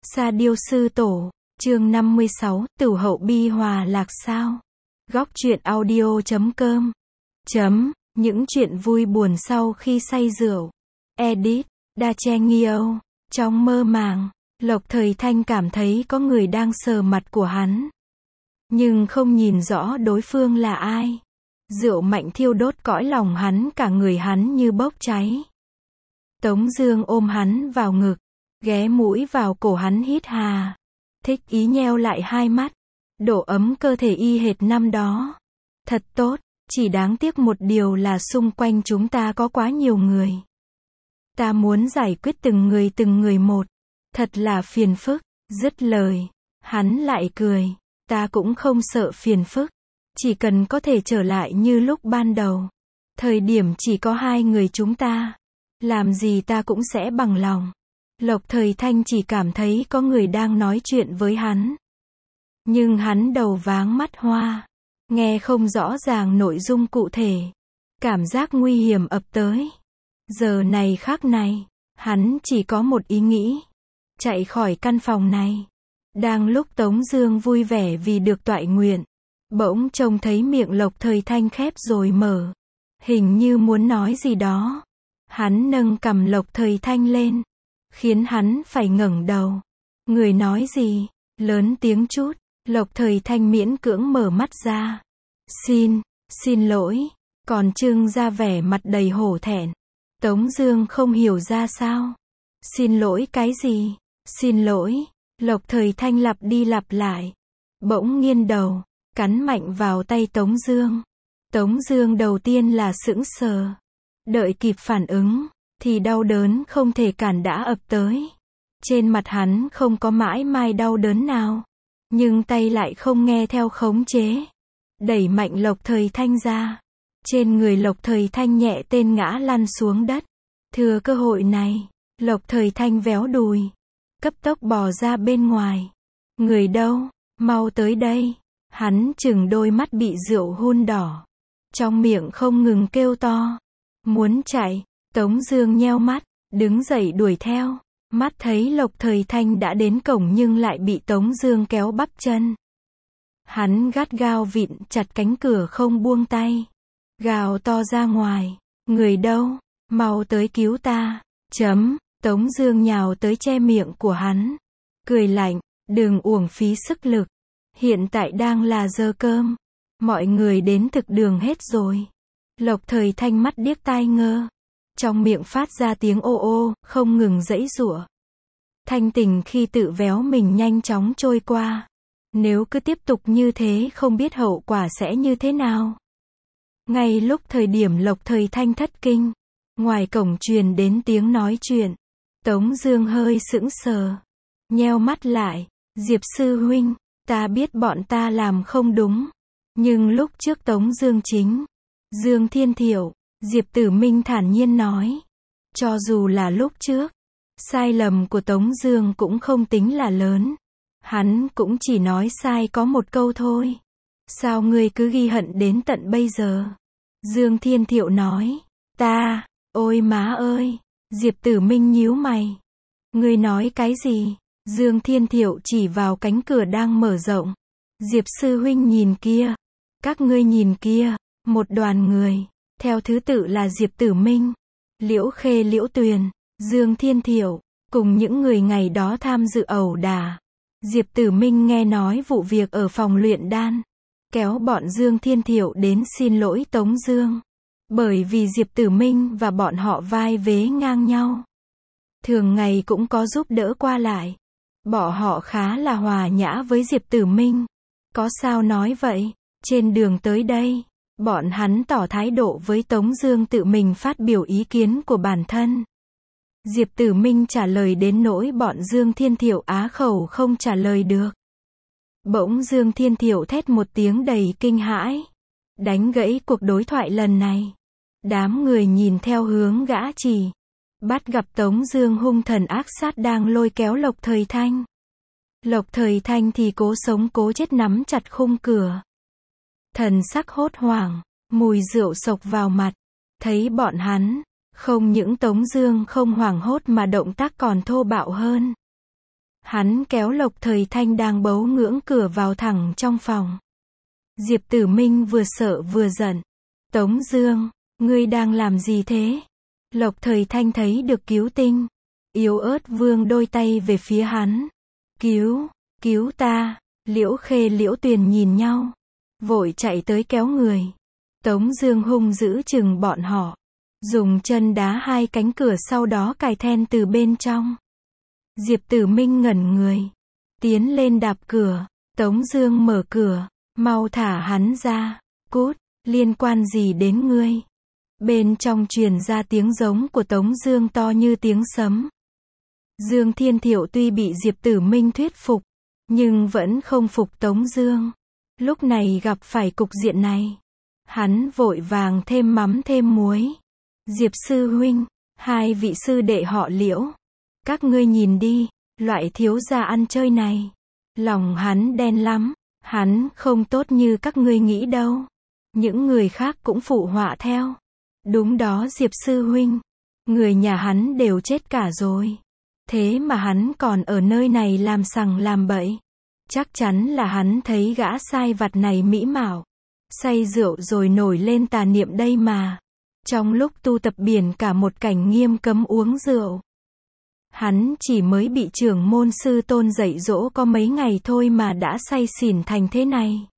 Sa Diêu Sư Tổ, chương 56, Tửu Hậu Bi Hòa Lạc sao? Góc truyện audio.com. Những chuyện vui buồn sau khi say rượu. Edit, Da Che Nghiêu. Trong mơ màng, Lộc Thời Thanh cảm thấy có người đang sờ mặt của hắn. Nhưng không nhìn rõ đối phương là ai. Rượu mạnh thiêu đốt cõi lòng hắn, cả người hắn như bốc cháy. Tống Dương ôm hắn vào ngực, ghé mũi vào cổ hắn hít hà. Thích ý nheo lại hai mắt. Độ ấm cơ thể y hệt năm đó. Thật tốt, chỉ đáng tiếc một điều là xung quanh chúng ta có quá nhiều người. Ta muốn giải quyết từng người một. Thật là phiền phức. Dứt lời, hắn lại cười. Ta cũng không sợ phiền phức. Chỉ cần có thể trở lại như lúc ban đầu. Thời điểm chỉ có hai người chúng ta. Làm gì ta cũng sẽ bằng lòng. Lộc Thời Thanh chỉ cảm thấy có người đang nói chuyện với hắn. Nhưng hắn đầu váng mắt hoa. Nghe không rõ ràng nội dung cụ thể. Cảm giác nguy hiểm ập tới. Giờ này khắc này, hắn chỉ có một ý nghĩ. Chạy khỏi căn phòng này. Đang lúc Tống Dương vui vẻ vì được toại nguyện, bỗng trông thấy miệng Lộc Thời Thanh khép rồi mở. Hình như muốn nói gì đó. Hắn nâng cằm Lộc Thời Thanh lên, khiến hắn phải ngẩng đầu. Người nói gì? Lớn tiếng chút. Lộc Thời Thanh miễn cưỡng mở mắt ra. Xin lỗi. Còn trưng ra vẻ mặt đầy hổ thẹn. Tống Dương không hiểu ra sao. Xin lỗi cái gì? Xin lỗi. Lộc Thời Thanh lặp đi lặp lại. Bỗng nghiêng đầu, cắn mạnh vào tay Tống Dương. Tống Dương đầu tiên là sững sờ. Đợi kịp phản ứng, thì đau đớn không thể cản đã ập tới. Trên mặt hắn không có mãi mai đau đớn nào. Nhưng tay lại không nghe theo khống chế. Đẩy mạnh Lộc Thời Thanh ra. Trên người Lộc Thời Thanh nhẹ tên ngã lăn xuống đất. Thừa cơ hội này, Lộc Thời Thanh véo đùi. Cấp tốc bò ra bên ngoài. Người đâu? Mau tới đây. Hắn chừng đôi mắt bị rượu hun đỏ. Trong miệng không ngừng kêu to. Muốn chạy. Tống Dương nheo mắt, đứng dậy đuổi theo. Mắt thấy Lộc Thời Thanh đã đến cổng nhưng lại bị Tống Dương kéo bắp chân. Hắn gắt gao vịn chặt cánh cửa không buông tay. Gào to ra ngoài. Người đâu? Mau tới cứu ta. Tống Dương nhào tới che miệng của hắn. Cười lạnh, đừng uổng phí sức lực. Hiện tại đang là giờ cơm. Mọi người đến thực đường hết rồi. Lộc Thời Thanh mắt điếc tai ngơ. Trong miệng phát ra tiếng ô ô, không ngừng giãy giụa. Thanh tình khi tự véo mình nhanh chóng trôi qua. Nếu cứ tiếp tục như thế không biết hậu quả sẽ như thế nào. Ngay lúc thời điểm Lộc Thời Thanh thất kinh, ngoài cổng truyền đến tiếng nói chuyện. Tống Dương hơi sững sờ, nheo mắt lại. Diệp sư huynh, ta biết bọn ta làm không đúng. Nhưng lúc trước Tống Dương chính Dương Thiên Thiệu, Diệp Tử Minh thản nhiên nói. Cho dù là lúc trước, sai lầm của Tống Dương cũng không tính là lớn. Hắn cũng chỉ nói sai có một câu thôi. Sao ngươi cứ ghi hận đến tận bây giờ? Dương Thiên Thiệu nói. Ôi má ơi! Diệp Tử Minh nhíu mày. Ngươi nói cái gì? Dương Thiên Thiệu chỉ vào cánh cửa đang mở rộng. Diệp sư huynh nhìn kia. Các ngươi nhìn kia. Một đoàn người. Theo thứ tự là Diệp Tử Minh, Liễu Khê, Liễu Tuyền, Dương Thiên Thiệu, cùng những người ngày đó tham dự ẩu đả. Diệp Tử Minh nghe nói vụ việc ở phòng luyện đan, kéo bọn Dương Thiên Thiệu đến xin lỗi Tống Dương. Bởi vì Diệp Tử Minh và bọn họ vai vế ngang nhau. Thường ngày cũng có giúp đỡ qua lại. Bọn họ khá là hòa nhã với Diệp Tử Minh. Có sao nói vậy? Trên đường tới đây, bọn hắn tỏ thái độ với Tống Dương tự mình phát biểu ý kiến của bản thân. Diệp Tử Minh trả lời đến nỗi bọn Dương Thiên Thiệu á khẩu không trả lời được. Bỗng Dương Thiên Thiệu thét một tiếng đầy kinh hãi, đánh gãy cuộc đối thoại lần này. Đám người nhìn theo hướng gã chỉ, bắt gặp Tống Dương hung thần ác sát đang lôi kéo Lộc Thời Thanh. Lộc Thời Thanh thì cố sống cố chết nắm chặt khung cửa. Thần sắc hốt hoảng, mùi rượu sộc vào mặt. Thấy bọn hắn, không những Tống Dương không hoảng hốt mà động tác còn thô bạo hơn. Hắn kéo Lộc Thời Thanh đang bấu ngưỡng cửa vào thẳng trong phòng. Diệp Tử Minh vừa sợ vừa giận. Tống Dương, ngươi đang làm gì thế? Lộc Thời Thanh thấy được cứu tinh. Yếu ớt vươn đôi tay về phía hắn. Cứu ta. Liễu Khê Liễu Tuyền nhìn nhau. Vội chạy tới kéo người. Tống Dương hung dữ chừng bọn họ. Dùng chân đá hai cánh cửa sau đó cài then từ bên trong. Diệp Tử Minh ngẩn người. Tiến lên đạp cửa. Tống Dương mở cửa. Mau thả hắn ra. Cút, liên quan gì đến ngươi? Bên trong truyền ra tiếng giống của Tống Dương to như tiếng sấm. Dương Thiên Thiệu tuy bị Diệp Tử Minh thuyết phục, nhưng vẫn không phục Tống Dương. Lúc này gặp phải cục diện này, hắn vội vàng thêm mắm thêm muối. Diệp sư huynh, hai vị sư đệ họ Liễu, các ngươi nhìn đi, loại thiếu gia ăn chơi này, lòng hắn đen lắm, hắn không tốt như các ngươi nghĩ đâu. Những người khác cũng phụ họa theo. Đúng đó Diệp sư huynh, người nhà hắn đều chết cả rồi. Thế mà hắn còn ở nơi này làm sằng làm bậy. Chắc chắn là hắn thấy gã sai vặt này mỹ mạo, say rượu rồi nổi lên tà niệm đây mà. Trong lúc tu tập biển cả một cảnh nghiêm cấm uống rượu. Hắn chỉ mới bị trưởng môn sư tôn dạy dỗ có mấy ngày thôi mà đã say xỉn thành thế này.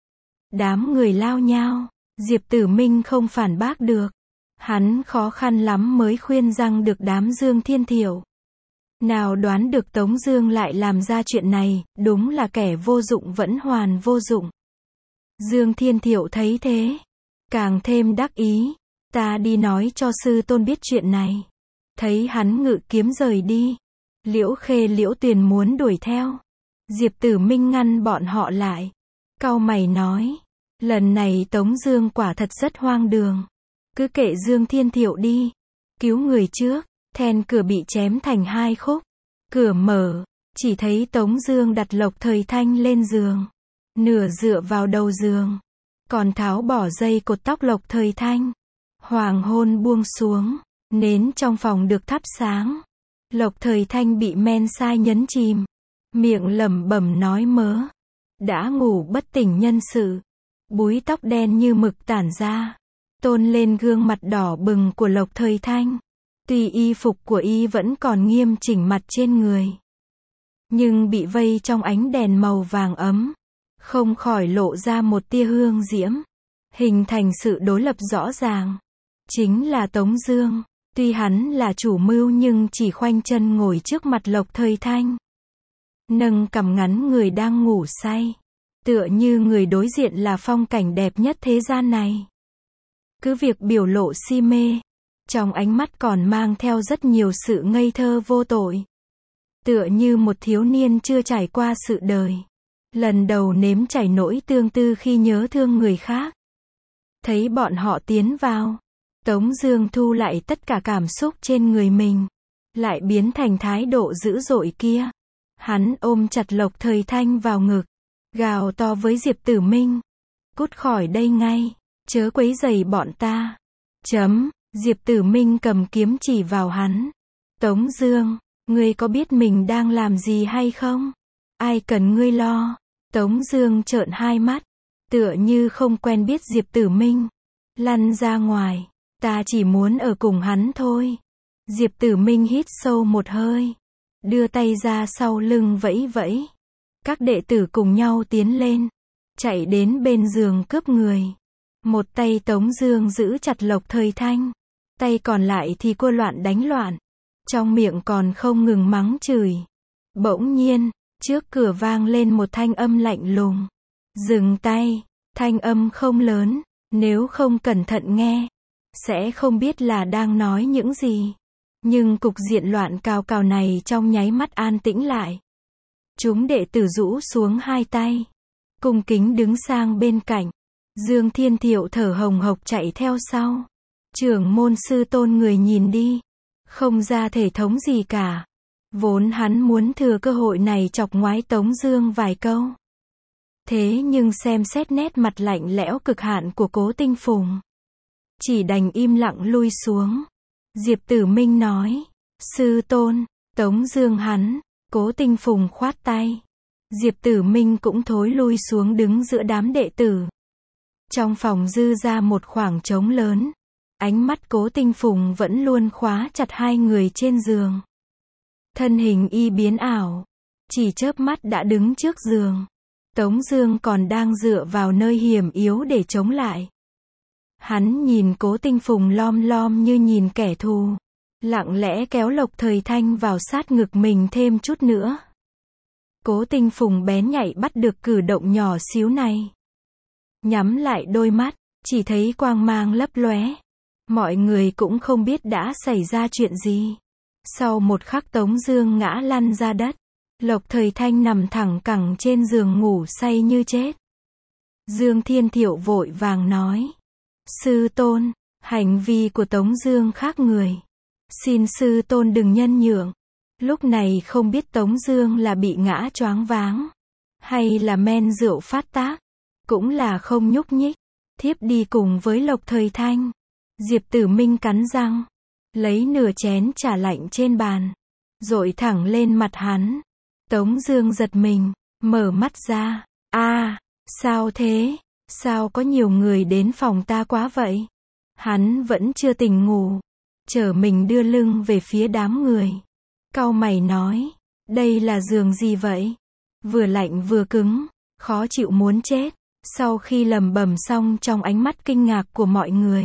Đám người lao nhao, Diệp Tử Minh không phản bác được. Hắn khó khăn lắm mới khuyên răng được đám Dương Thiên Thiệu. Nào đoán được Tống Dương lại làm ra chuyện này, đúng là kẻ vô dụng vẫn hoàn vô dụng. Dương Thiên Thiệu thấy thế, càng thêm đắc ý. Ta đi nói cho sư tôn biết chuyện này. Thấy hắn ngự kiếm rời đi. Liễu Khê Liễu Tuyền muốn đuổi theo. Diệp Tử Minh ngăn bọn họ lại. Cau mày nói, lần này Tống Dương quả thật rất hoang đường. Cứ kệ Dương Thiên Thiệu đi. Cứu người trước. Then cửa bị chém thành hai khúc. Cửa mở, chỉ thấy Tống Dương đặt Lộc Thời Thanh lên giường, nửa dựa vào đầu giường, còn tháo bỏ dây cột tóc Lộc Thời Thanh. Hoàng hôn buông xuống, nến trong phòng được thắp sáng. Lộc Thời Thanh bị men sai nhấn chìm, miệng lẩm bẩm nói mớ. Đã ngủ bất tỉnh nhân sự, búi tóc đen như mực tản ra, tôn lên gương mặt đỏ bừng của Lộc Thời Thanh. Tuy y phục của y vẫn còn nghiêm chỉnh mặt trên người, nhưng bị vây trong ánh đèn màu vàng ấm, không khỏi lộ ra một tia hương diễm, hình thành sự đối lập rõ ràng. Chính là Tống Dương. Tuy hắn là chủ mưu nhưng chỉ khoanh chân ngồi trước mặt Lộc Thời Thanh, nâng cằm ngắn người đang ngủ say, tựa như người đối diện là phong cảnh đẹp nhất thế gian này. Cứ việc biểu lộ si mê, trong ánh mắt còn mang theo rất nhiều sự ngây thơ vô tội. Tựa như một thiếu niên chưa trải qua sự đời, lần đầu nếm trải nỗi tương tư khi nhớ thương người khác. Thấy bọn họ tiến vào, Tống Dương thu lại tất cả cảm xúc trên người mình, lại biến thành thái độ dữ dội kia. Hắn ôm chặt Lộc Thời Thanh vào ngực, gào to với Diệp Tử Minh, cút khỏi đây ngay, chớ quấy rầy bọn ta. Diệp Tử Minh cầm kiếm chỉ vào hắn. Tống Dương, ngươi có biết mình đang làm gì hay không? Ai cần ngươi lo? Tống Dương trợn hai mắt, tựa như không quen biết Diệp Tử Minh. Lăn ra ngoài, ta chỉ muốn ở cùng hắn thôi. Diệp Tử Minh hít sâu một hơi, đưa tay ra sau lưng vẫy vẫy. Các đệ tử cùng nhau tiến lên, chạy đến bên giường cướp người. Một tay Tống Dương giữ chặt Lộc Thời Thanh, tay còn lại thì cua loạn đánh loạn, trong miệng còn không ngừng mắng chửi. Bỗng nhiên, trước cửa vang lên một thanh âm lạnh lùng. Dừng tay. Thanh âm không lớn, nếu không cẩn thận nghe, sẽ không biết là đang nói những gì. Nhưng cục diện loạn cào cào này trong nháy mắt an tĩnh lại. Chúng đệ tử rũ xuống hai tay, cung kính đứng sang bên cạnh. Dương Thiên Thiệu thở hồng hộc chạy theo sau. Trưởng môn sư tôn người nhìn đi, không ra thể thống gì cả. Vốn hắn muốn thừa cơ hội này chọc ngoái Tống Dương vài câu. Thế nhưng xem xét nét mặt lạnh lẽo cực hạn của Cố Tinh Phùng, chỉ đành im lặng lui xuống. Diệp Tử Minh nói, sư tôn, Tống Dương hắn, Cố Tinh Phùng khoát tay. Diệp Tử Minh cũng thối lui xuống đứng giữa đám đệ tử. Trong phòng dư ra một khoảng trống lớn. Ánh mắt Cố Tinh Phùng vẫn luôn khóa chặt hai người trên giường. Thân hình y biến ảo. Chỉ chớp mắt đã đứng trước giường. Tống Dương còn đang dựa vào nơi hiểm yếu để chống lại. Hắn nhìn Cố Tinh Phùng lom lom như nhìn kẻ thù. Lặng lẽ kéo Lộc Thời Thanh vào sát ngực mình thêm chút nữa. Cố Tinh Phùng bén nhạy bắt được cử động nhỏ xíu này. Nhắm lại đôi mắt, chỉ thấy quang mang lấp lóe. Mọi người cũng không biết đã xảy ra chuyện gì. Sau một khắc Tống Dương ngã lăn ra đất. Lộc Thời Thanh nằm thẳng cẳng trên giường ngủ say như chết. Dương Thiên Thiệu vội vàng nói. Sư tôn, hành vi của Tống Dương khác người. Xin sư tôn đừng nhân nhượng. Lúc này không biết Tống Dương là bị ngã choáng váng, hay là men rượu phát tác, cũng là không nhúc nhích. Thiếp đi cùng với Lộc Thời Thanh. Diệp Tử Minh cắn răng, lấy nửa chén trà lạnh trên bàn, dội thẳng lên mặt hắn. Tống Dương giật mình, mở mắt ra. Sao thế? Sao có nhiều người đến phòng ta quá vậy? Hắn vẫn chưa tỉnh ngủ, trở mình đưa lưng về phía đám người. Cau mày nói, đây là giường gì vậy? Vừa lạnh vừa cứng, khó chịu muốn chết. Sau khi lẩm bẩm xong trong ánh mắt kinh ngạc của mọi người,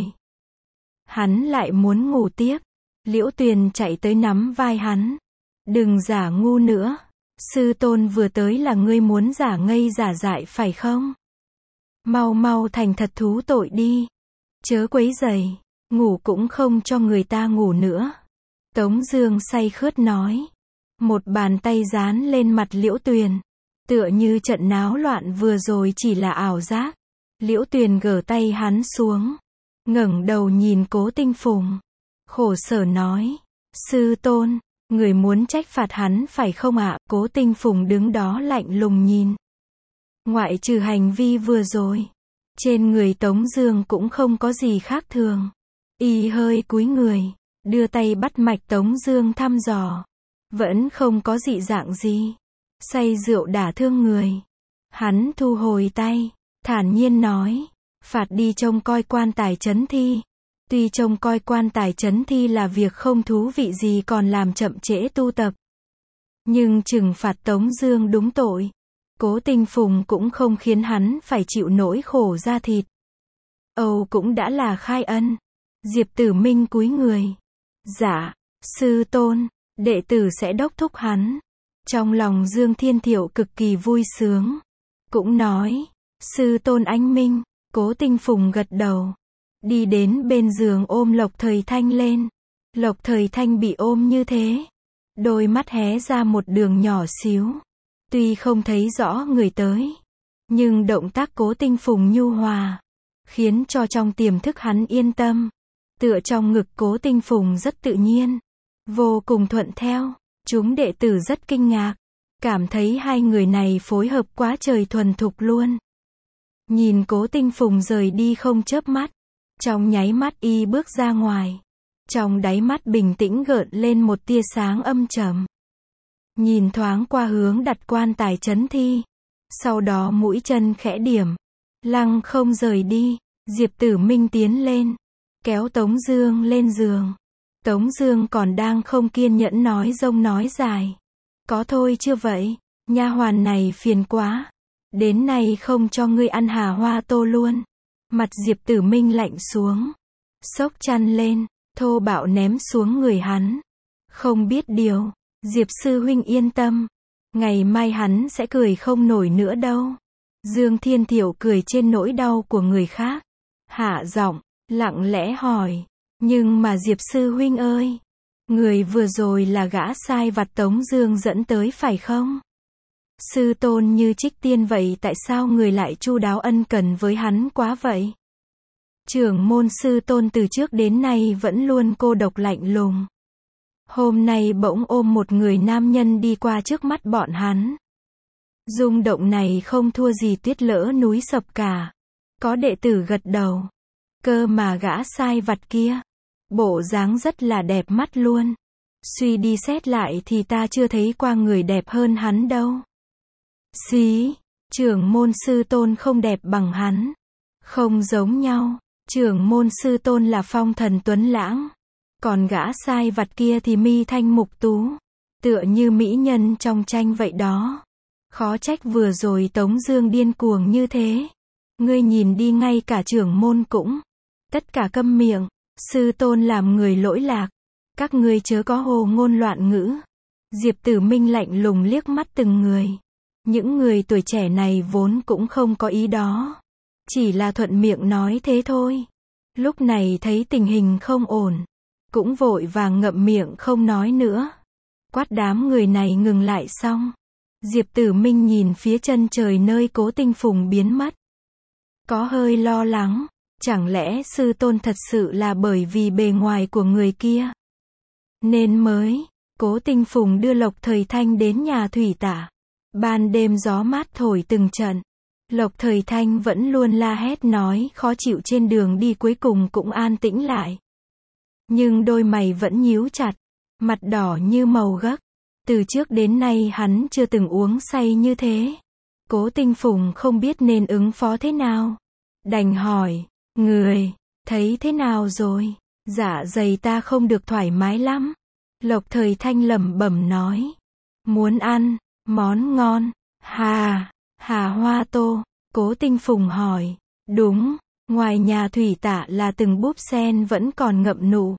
hắn lại muốn ngủ tiếp. Liễu Tuyền chạy tới nắm vai hắn. Đừng giả ngu nữa. Sư tôn vừa tới là ngươi muốn giả ngây giả dại phải không? Mau mau thành thật thú tội đi. Chớ quấy rầy, ngủ cũng không cho người ta ngủ nữa. Tống Dương say khướt nói. Một bàn tay dán lên mặt Liễu Tuyền. Tựa như trận náo loạn vừa rồi chỉ là ảo giác. Liễu Tuyền gỡ tay hắn xuống, ngẩng đầu nhìn Cố Tinh Phùng, khổ sở nói. Sư tôn, người muốn trách phạt hắn phải không ạ? Cố Tinh Phùng đứng đó lạnh lùng nhìn. Ngoại trừ hành vi vừa rồi, trên người Tống Dương cũng không có gì khác thường. Y hơi cúi người, đưa tay bắt mạch Tống Dương thăm dò. Vẫn không có dị dạng gì. Say rượu đả thương người. Hắn thu hồi tay, thản nhiên nói. Phạt đi trông coi quan tài trấn thi. Tuy trông coi quan tài trấn thi là việc không thú vị gì còn làm chậm trễ tu tập, nhưng trừng phạt Tống Dương đúng tội. Cố Tinh Phùng cũng không khiến hắn phải chịu nỗi khổ da thịt. Âu cũng đã là khai ân. Diệp Tử Minh cúi người. Dạ, sư tôn, đệ tử sẽ đốc thúc hắn. Trong lòng Dương Thiên Thiệu cực kỳ vui sướng, cũng nói. Sư tôn anh minh. Cố Tinh Phùng gật đầu, đi đến bên giường ôm Lộc Thời Thanh lên. Lộc Thời Thanh bị ôm như thế, đôi mắt hé ra một đường nhỏ xíu. Tuy không thấy rõ người tới, nhưng động tác Cố Tinh Phùng nhu hòa, khiến cho trong tiềm thức hắn yên tâm. Tựa trong ngực Cố Tinh Phùng rất tự nhiên, vô cùng thuận theo. Chúng đệ tử rất kinh ngạc, cảm thấy hai người này phối hợp quá trời thuần thục luôn. Nhìn Cố Tinh Phùng rời đi không chớp mắt, trong nháy mắt y bước ra ngoài. Trong đáy mắt bình tĩnh gợn lên một tia sáng âm trầm. Nhìn thoáng qua hướng đặt quan tài trấn thi, sau đó mũi chân khẽ điểm, lăng không rời đi. Diệp Tử Minh tiến lên, kéo Tống Dương lên giường. Tống Dương còn đang không kiên nhẫn nói dông nói dài. Có thôi chưa vậy? Nha hoàn này phiền quá. Đến nay không cho ngươi ăn hà hoa tô luôn. Mặt Diệp Tử Minh lạnh xuống, xốc chăn lên, thô bạo ném xuống người hắn. Không biết điều, Diệp sư huynh yên tâm, ngày mai hắn sẽ cười không nổi nữa đâu. Dương Thiên Thiệu cười trên nỗi đau của người khác, hạ giọng, lặng lẽ hỏi. Nhưng mà Diệp sư huynh ơi, người vừa rồi là gã sai vặt Tống Dương dẫn tới phải không? Sư tôn như trích tiên vậy, tại sao người lại chu đáo ân cần với hắn quá vậy? Trưởng môn sư tôn từ trước đến nay vẫn luôn cô độc lạnh lùng. Hôm nay bỗng ôm một người nam nhân đi qua trước mắt bọn hắn. Rung động này không thua gì tuyết lỡ núi sập cả. Có đệ tử gật đầu. Cơ mà gã sai vặt kia, bộ dáng rất là đẹp mắt luôn. Suy đi xét lại thì ta chưa thấy qua người đẹp hơn hắn đâu. Xí, trưởng môn sư tôn không đẹp bằng hắn. Không giống nhau, trưởng môn sư tôn là phong thần tuấn lãng. Còn gã sai vặt kia thì mi thanh mục tú. Tựa như mỹ nhân trong tranh vậy đó. Khó trách vừa rồi Tống Dương điên cuồng như thế. Ngươi nhìn đi, ngay cả trưởng môn cũng. Tất cả câm miệng, sư tôn làm người lỗi lạc. Các ngươi chớ có hồ ngôn loạn ngữ. Diệp Tử Minh lạnh lùng liếc mắt từng người. Những người tuổi trẻ này vốn cũng không có ý đó. Chỉ là thuận miệng nói thế thôi. Lúc này thấy tình hình không ổn. Cũng vội vàng ngậm miệng không nói nữa. Quát đám người này ngừng lại xong. Diệp Tử Minh nhìn phía chân trời nơi Cố Tinh Phùng biến mất. Có hơi lo lắng. Chẳng lẽ sư tôn thật sự là bởi vì bề ngoài của người kia nên mới Cố Tinh Phùng đưa Lộc Thời Thanh đến nhà thủy tả. Ban đêm gió mát thổi từng trận. Lộc Thời Thanh vẫn luôn la hét nói khó chịu trên đường đi, cuối cùng cũng an tĩnh lại. Nhưng đôi mày vẫn nhíu chặt, mặt đỏ như màu gấc. Từ trước đến nay hắn chưa từng uống say như thế. Cố Tinh Phùng không biết nên ứng phó thế nào. Đành hỏi, người, thấy thế nào rồi? Dạ dày ta không được thoải mái lắm. Lộc Thời Thanh lẩm bẩm nói. Muốn ăn món ngon? Hà Hoa Tô. Cố Tinh Phùng hỏi. Đúng, ngoài nhà thủy tả là từng búp sen vẫn còn ngậm nụ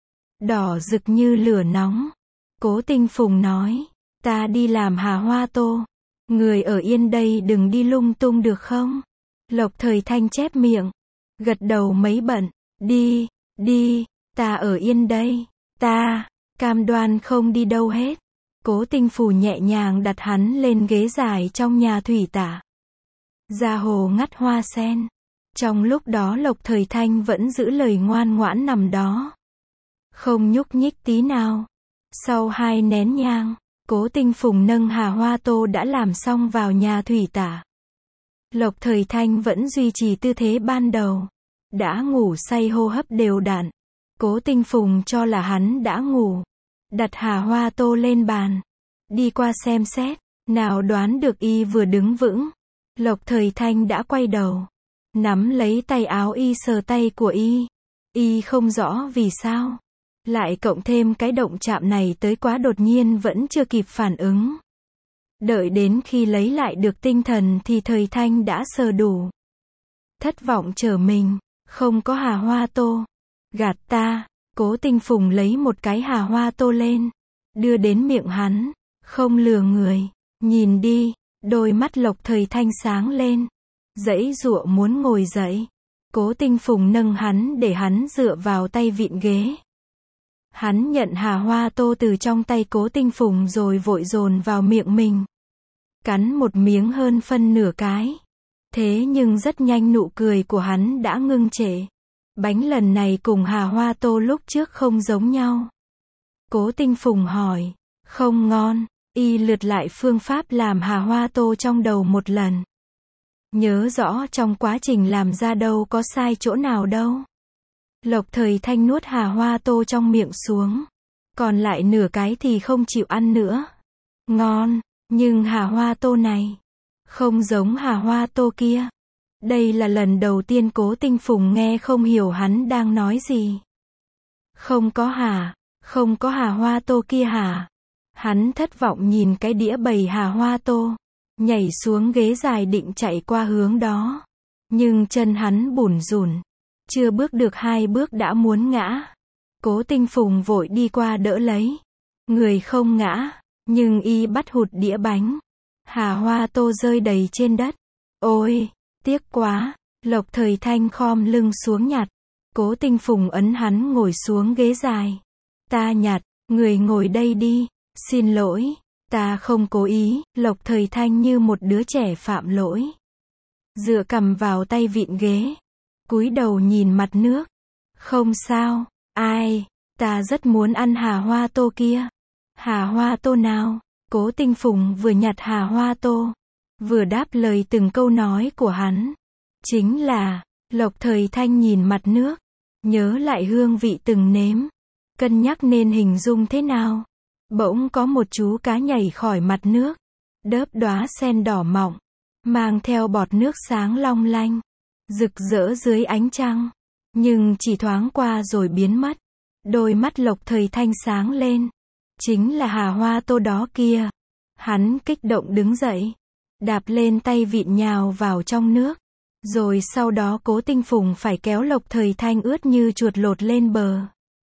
đỏ rực như lửa nóng. Cố Tinh Phùng nói. Ta đi làm Hà Hoa Tô. Người ở yên đây đừng đi lung tung được không? Lộc Thời Thanh chép miệng. Gật đầu mấy bận. Đi, ta ở yên đây. Ta cam đoan không đi đâu hết. Cố Tinh Phùng nhẹ nhàng đặt hắn lên ghế dài trong nhà thủy tả. Ra hồ ngắt hoa sen. Trong lúc đó Lộc Thời Thanh vẫn giữ lời ngoan ngoãn nằm đó. Không nhúc nhích tí nào. Sau 2 nén nhang, Cố Tinh Phùng nâng Hà Hoa Tô đã làm xong vào nhà thủy tả. Lộc Thời Thanh vẫn duy trì tư thế ban đầu. Đã ngủ say, hô hấp đều đặn. Cố Tinh Phùng cho là hắn đã ngủ. Đặt Hà Hoa Tô lên bàn. Đi qua xem xét. Nào đoán được y vừa đứng vững. Lộc Thời Thanh đã quay đầu. Nắm lấy tay áo y, sờ tay của y. Y không rõ vì sao. Lại cộng thêm cái động chạm này tới quá đột nhiên, vẫn chưa kịp phản ứng. Đợi đến khi lấy lại được tinh thần thì Thời Thanh đã sờ đủ. Thất vọng trở mình. Không có Hà Hoa Tô. Gạt ta. Cố Tinh Phùng lấy một cái Hà Hoa Tô lên. Đưa đến miệng hắn. Không lừa người. Nhìn đi. Đôi mắt Lộc Thời Thanh sáng lên. Giãy giụa muốn ngồi dậy. Cố Tinh Phùng nâng hắn để hắn dựa vào tay vịn ghế. Hắn nhận Hà Hoa Tô từ trong tay Cố Tinh Phùng rồi vội dồn vào miệng mình. Cắn một miếng hơn phân nửa cái. Thế nhưng rất nhanh nụ cười của hắn đã ngưng trệ. Bánh lần này cùng Hà Hoa Tô lúc trước không giống nhau. Cố Tinh Phùng hỏi. Không ngon. Y lượt lại phương pháp làm Hà Hoa Tô trong đầu một lần. Nhớ rõ trong quá trình làm ra đâu có sai chỗ nào đâu. Lộc Thời Thanh nuốt Hà Hoa Tô trong miệng xuống. Còn lại nửa cái thì không chịu ăn nữa. Ngon, nhưng Hà Hoa Tô này không giống Hà Hoa Tô kia. Đây là lần đầu tiên Cố Tinh Phùng nghe không hiểu hắn đang nói gì. Không có Hà Hoa Tô kia hả? Hắn thất vọng nhìn cái đĩa bày Hà Hoa Tô. Nhảy xuống ghế dài định chạy qua hướng đó. Nhưng chân hắn bủn rủn. Chưa bước được 2 bước đã muốn ngã. Cố Tinh Phùng vội đi qua đỡ lấy. Người không ngã, nhưng y bắt hụt đĩa bánh. Hà Hoa Tô rơi đầy trên đất. Ôi, tiếc quá. Lộc Thời Thanh khom lưng xuống nhặt. Cố Tinh Phùng ấn hắn ngồi xuống ghế dài. Ta nhặt, người ngồi đây đi. Xin lỗi, ta không cố ý. Lộc Thời Thanh như một đứa trẻ phạm lỗi. Dựa cằm vào tay vịn ghế. Cúi đầu nhìn mặt nước. Không sao. Ai, ta rất muốn ăn Hà Hoa Tô kia. Hà Hoa Tô nào? Cố Tinh Phùng vừa nhặt Hà Hoa Tô, vừa đáp lời từng câu nói của hắn. Chính là, Lộc Thời Thanh nhìn mặt nước, nhớ lại hương vị từng nếm. Cân nhắc nên hình dung thế nào. Bỗng có một chú cá nhảy khỏi mặt nước, đớp đóa sen đỏ mọng, mang theo bọt nước sáng long lanh, rực rỡ dưới ánh trăng, nhưng chỉ thoáng qua rồi biến mất. Đôi mắt Lộc Thời Thanh sáng lên, chính là Hà Hoa Tô đó kia. Hắn kích động đứng dậy, đạp lên tay vịn nhào vào trong nước, rồi sau đó Cố Tinh Phùng phải kéo Lộc Thời Thanh ướt như chuột lột lên bờ.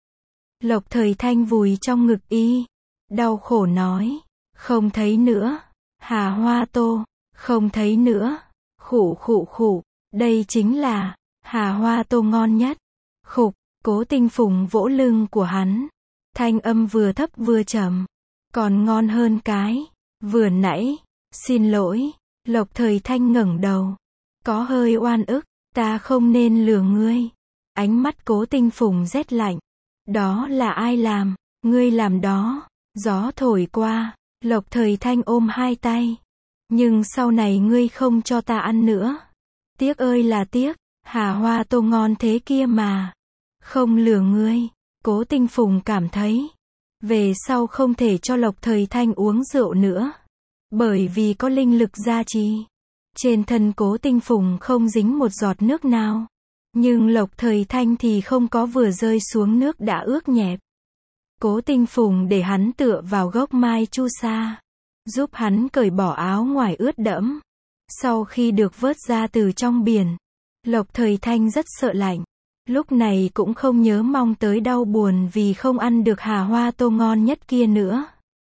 Lộc Thời Thanh vùi trong ngực y, đau khổ nói, không thấy nữa, Hà Hoa Tô, không thấy nữa, khụ khụ khụ, đây chính là Hà Hoa Tô ngon nhất. Khục, Cố Tinh Phùng vỗ lưng của hắn, thanh âm vừa thấp vừa trầm, còn ngon hơn cái vừa nãy. Xin lỗi. Lộc Thời Thanh ngẩng đầu, có hơi oan ức, ta không nên lừa ngươi. Ánh mắt Cố Tinh Phùng rét lạnh, đó là ai làm? Ngươi làm đó. Gió thổi qua, Lộc Thời Thanh ôm hai tay, nhưng sau này ngươi không cho ta ăn nữa. Tiếc ơi là tiếc, Hà Hoa Tô ngon thế kia mà. Không lừa ngươi. Cố Tinh Phùng cảm thấy, về sau không thể cho Lộc Thời Thanh uống rượu nữa, bởi vì có linh lực gia trì. Trên thân Cố Tinh Phùng không dính một giọt nước nào, nhưng Lộc Thời Thanh thì không có, vừa rơi xuống nước đã ướt nhẹp. Cố Tinh Phùng để hắn tựa vào gốc mai chu sa, giúp hắn cởi bỏ áo ngoài ướt đẫm. Sau khi được vớt ra từ trong biển, Lộc Thời Thanh rất sợ lạnh. Lúc này cũng không nhớ mong tới đau buồn vì không ăn được Hà Hoa Tô ngon nhất kia nữa.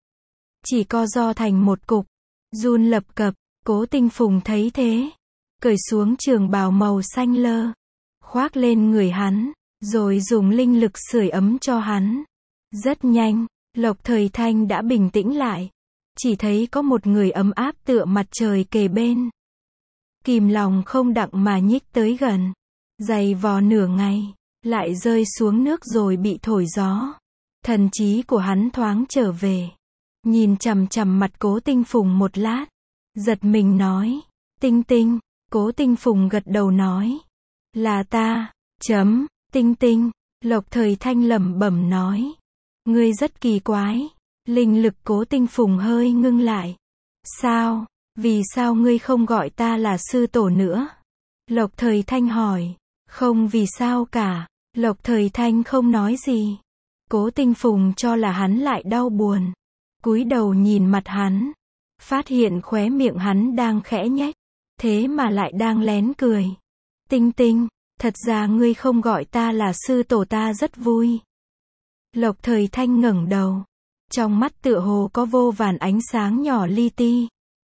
Chỉ co ro thành một cục, run lập cập. Cố Tinh Phùng thấy thế, cởi xuống trường bào màu xanh lơ, khoác lên người hắn, rồi dùng linh lực sưởi ấm cho hắn. Rất nhanh, Lộc Thời Thanh đã bình tĩnh lại, chỉ thấy có một người ấm áp tựa mặt trời kề bên. Kìm lòng không đặng mà nhích tới gần, giày vò nửa ngày, lại rơi xuống nước rồi bị thổi gió. Thần trí của hắn thoáng trở về, nhìn chằm chằm mặt Cố Tinh Phùng một lát, giật mình nói, Tinh Tinh. Cố Tinh Phùng gật đầu nói, là ta. Tinh Tinh. Lộc Thời Thanh lẩm bẩm nói, ngươi rất kỳ quái. Linh lực Cố Tinh Phùng hơi ngưng lại. Sao? Vì sao ngươi không gọi ta là sư tổ nữa? Lộc Thời Thanh hỏi. Không vì sao cả. Lộc Thời Thanh không nói gì. Cố Tinh Phùng cho là hắn lại đau buồn, cúi đầu nhìn mặt hắn, phát hiện khóe miệng hắn đang khẽ nhếch, thế mà lại đang lén cười. Tinh Tinh, thật ra ngươi không gọi ta là sư tổ ta rất vui. Lộc Thời Thanh ngẩng đầu, trong mắt tựa hồ có vô vàn ánh sáng nhỏ li ti.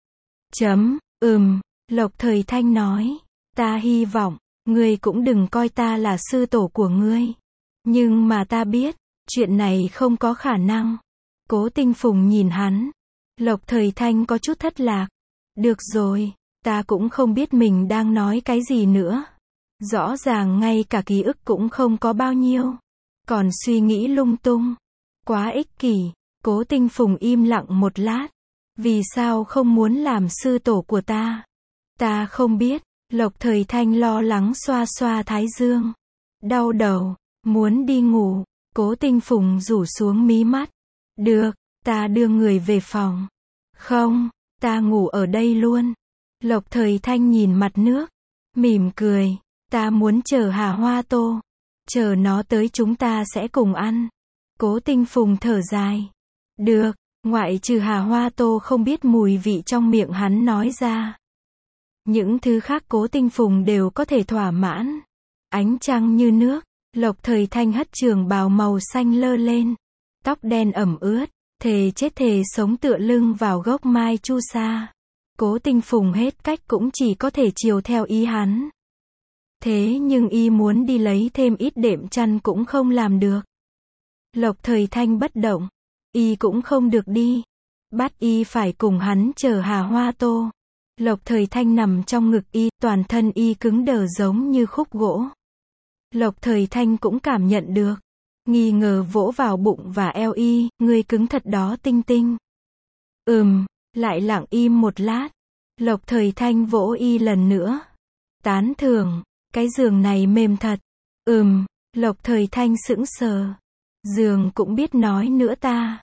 Lộc Thời Thanh nói, ta hy vọng, ngươi cũng đừng coi ta là sư tổ của ngươi. Nhưng mà ta biết, chuyện này không có khả năng. Cố Tinh Phùng nhìn hắn. Lộc Thời Thanh có chút thất lạc. Được rồi, ta cũng không biết mình đang nói cái gì nữa. Rõ ràng ngay cả ký ức cũng không có bao nhiêu, còn suy nghĩ lung tung. Quá ích kỷ. Cố Tinh Phùng im lặng một lát. Vì sao không muốn làm sư tổ của ta? Ta không biết. Lộc Thời Thanh lo lắng xoa xoa thái dương. Đau đầu, muốn đi ngủ. Cố Tinh Phùng rủ xuống mí mắt. Được, ta đưa người về phòng. Không, ta ngủ ở đây luôn. Lộc Thời Thanh nhìn mặt nước, mỉm cười. Ta muốn chờ Hà Hoa Tô. Chờ nó tới chúng ta sẽ cùng ăn. Cố Tinh Phùng thở dài. Được, ngoại trừ Hà Hoa Tô không biết mùi vị trong miệng hắn nói ra. Những thứ khác Cố Tinh Phùng đều có thể thỏa mãn. Ánh trăng như nước, Lộc Thời Thanh hất trường bào màu xanh lơ lên. Tóc đen ẩm ướt, thề chết thề sống tựa lưng vào gốc mai chu sa. Cố Tinh Phùng hết cách cũng chỉ có thể chiều theo ý hắn. Thế nhưng y muốn đi lấy thêm ít đệm chăn cũng không làm được. Lộc Thời Thanh bất động, y cũng không được đi. Bắt y phải cùng hắn chờ Hà Hoa Tô. Lộc Thời Thanh nằm trong ngực y, toàn thân y cứng đờ giống như khúc gỗ. Lộc Thời Thanh cũng cảm nhận được. Nghi ngờ vỗ vào bụng và eo y, ngươi cứng thật đó Tinh Tinh. Lại lặng im một lát. Lộc Thời Thanh vỗ y lần nữa. Tán thưởng, cái giường này mềm thật. Lộc Thời Thanh sững sờ. Giường cũng biết nói nữa ta.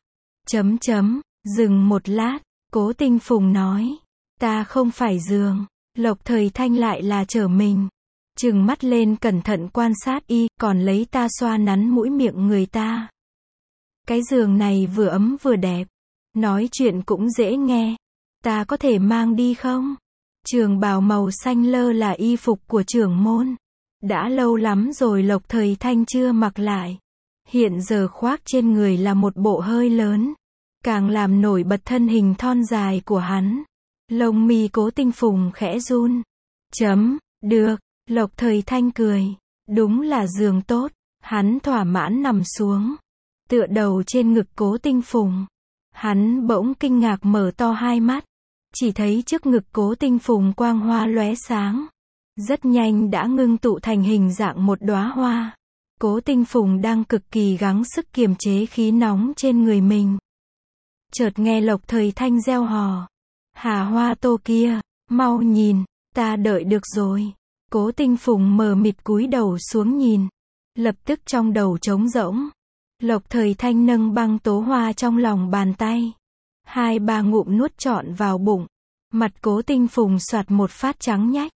Dừng một lát, Cố Tinh Phùng nói. Ta không phải giường. Lộc Thời Thanh lại là trở mình. Trừng mắt lên cẩn thận quan sát y, còn lấy ta xoa nắn mũi miệng người ta. Cái giường này vừa ấm vừa đẹp. Nói chuyện cũng dễ nghe. Ta có thể mang đi không? Trường bào màu xanh lơ là y phục của trưởng môn. Đã lâu lắm rồi Lộc Thời Thanh chưa mặc lại. Hiện giờ khoác trên người là một bộ hơi lớn. Càng làm nổi bật thân hình thon dài của hắn. Lông mi Cố Tinh Phùng khẽ run. Được, Lộc Thời Thanh cười. Đúng là giường tốt. Hắn thỏa mãn nằm xuống. Tựa đầu trên ngực Cố Tinh Phùng. Hắn bỗng kinh ngạc mở to hai mắt. Chỉ thấy trước ngực Cố Tinh Phùng quang hoa lóe sáng. Rất nhanh đã ngưng tụ thành hình dạng một đóa hoa. Cố Tinh Phùng đang cực kỳ gắng sức kiềm chế khí nóng trên người mình. Chợt nghe Lộc Thời Thanh reo hò. Hà Hoa Tô kia, mau nhìn, ta đợi được rồi. Cố Tinh Phùng mờ mịt cúi đầu xuống nhìn. Lập tức trong đầu trống rỗng. Lộc Thời Thanh nâng băng tố hoa trong lòng bàn tay. 2-3 ngụm nuốt trọn vào bụng. Mặt Cố Tinh Phùng soạt một phát trắng nhách.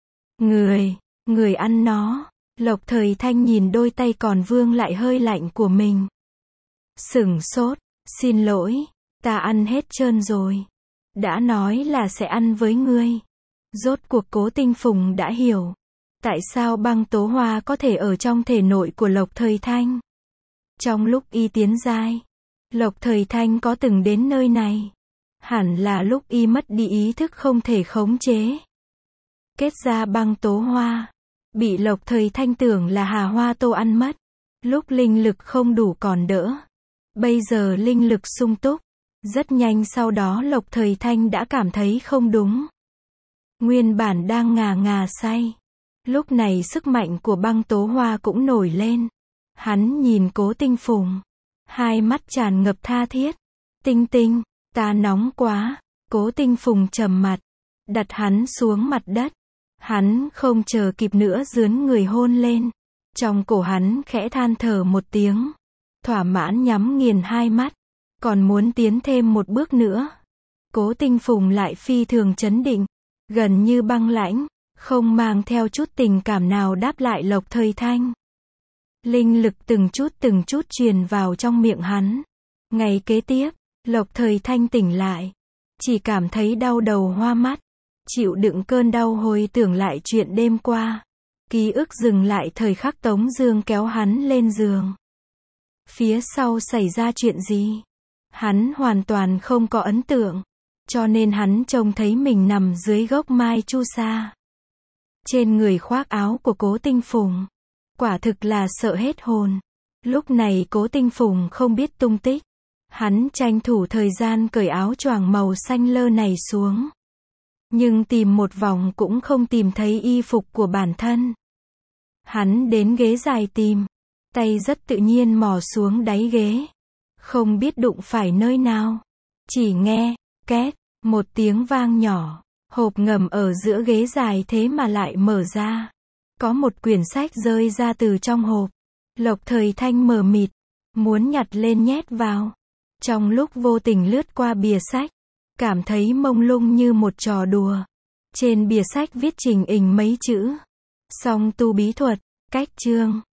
Người ăn nó. Lộc Thời Thanh nhìn đôi tay còn vương lại hơi lạnh của mình. Sửng sốt, xin lỗi, ta ăn hết trơn rồi. Đã nói là sẽ ăn với ngươi. Rốt cuộc Cố Tinh Phùng đã hiểu. Tại sao băng tố hoa có thể ở trong thể nội của Lộc Thời Thanh. Trong lúc y tiến giai, Lộc Thời Thanh có từng đến nơi này. Hẳn là lúc y mất đi ý thức không thể khống chế. Kết ra băng tố hoa. Bị Lộc Thời Thanh tưởng là Hà Hoa Tô ăn mất. Lúc linh lực không đủ còn đỡ. Bây giờ linh lực sung túc. Rất nhanh sau đó Lộc Thời Thanh đã cảm thấy không đúng. Nguyên bản đang ngà say. Lúc này sức mạnh của băng tố hoa cũng nổi lên. Hắn nhìn Cố Tinh Phùng. Hai mắt tràn ngập tha thiết. Tinh, ta nóng quá. Cố Tinh Phùng trầm mặt. Đặt hắn xuống mặt đất. Hắn không chờ kịp nữa dướn người hôn lên. Trong cổ hắn khẽ than thở một tiếng. Thỏa mãn nhắm nghiền hai mắt. Còn muốn tiến thêm một bước nữa. Cố Tinh Phùng lại phi thường chấn định. Gần như băng lãnh. Không mang theo chút tình cảm nào đáp lại Lộc Thời Thanh. Linh lực từng chút truyền vào trong miệng hắn. Ngày kế tiếp, Lộc Thời Thanh tỉnh lại. Chỉ cảm thấy đau đầu hoa mắt. Chịu đựng cơn đau hồi tưởng lại chuyện đêm qua. Ký ức dừng lại thời khắc Tống Dương kéo hắn lên giường. Phía sau xảy ra chuyện gì? Hắn hoàn toàn không có ấn tượng. Cho nên hắn trông thấy mình nằm dưới gốc mai chu sa. Trên người khoác áo của Cố Tinh Phùng. Quả thực là sợ hết hồn. Lúc này Cố Tinh Phùng không biết tung tích. Hắn tranh thủ thời gian cởi áo choàng màu xanh lơ này xuống. Nhưng tìm một vòng cũng không tìm thấy y phục của bản thân. Hắn đến ghế dài tìm. Tay rất tự nhiên mò xuống đáy ghế. Không biết đụng phải nơi nào. Chỉ nghe, két, một tiếng vang nhỏ. Hộp ngầm ở giữa ghế dài thế mà lại mở ra. Có một quyển sách rơi ra từ trong hộp. Lộc Thời Thanh mờ mịt. Muốn nhặt lên nhét vào. Trong lúc vô tình lướt qua bìa sách. Cảm thấy mông lung như một trò đùa. Trên bìa sách viết trình hình mấy chữ. Song tu bí thuật, cách chương.